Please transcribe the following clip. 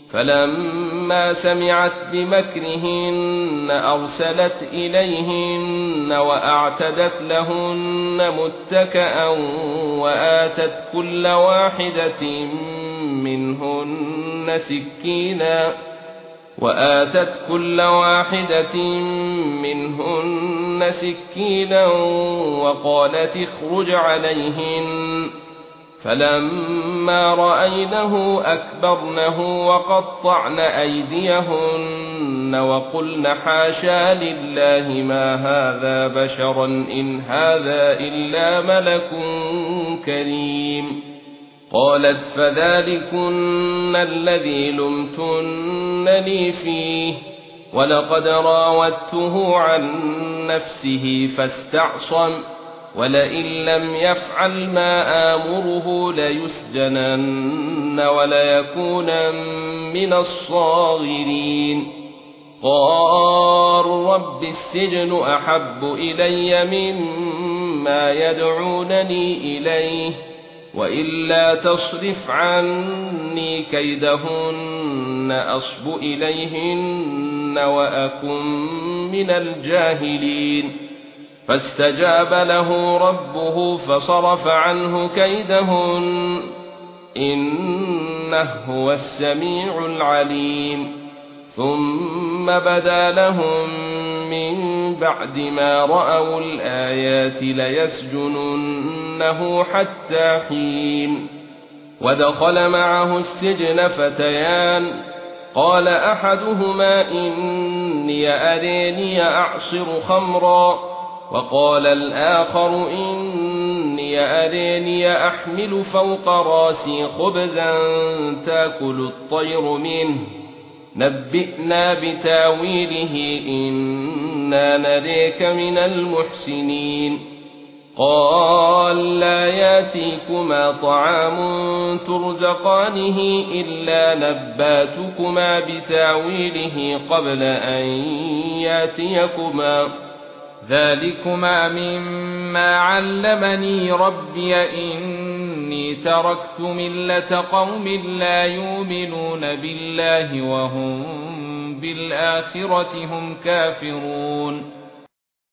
فلما سمعت بمكرهن أرسلت إليهن وأعتدت لهن متكئا وآتت كل واحدة منهن سكينا وقالت اخرج عليهن فلما رأينه أكبرنه وقطعن أيديهن وقلن حاشا لله ما هذا بشرا إن هذا إلا ملك كريم. قالت فذلكن الذي لمتنني فيه ولقد راودته عن نفسه فاستعصم ولئن لم يفعل ما آمره ليسجنن وليكونن من الصاغرين. قال رب السجن أحب إلي مما يدعونني إليه وإلا تصرف عني كيدهن أصب إليهن وأكن من الجاهلين. فاستجاب له ربه فصرف عنه كيدهن إنه هو السميع العليم. ثم بدا لهم من بعد ما رأوا الآيات ليسجننه حتى حين. ودخل معه السجن فتيان قال أحدهما إني أريني أعصر خمرا وقال الآخر إني أريني أحمل فوق راسي خبزا تأكل الطير منه نبئنا بتاويله إنا نريك من المحسنين. قال لا ياتيكما طعام ترزقانه إلا نباتكما بتاويله قبل أن ياتيكما ذلكما مما علمني ربي إني تركت ملة قوم لا يؤمنون بالله وهم بالآخرة هم كافرون.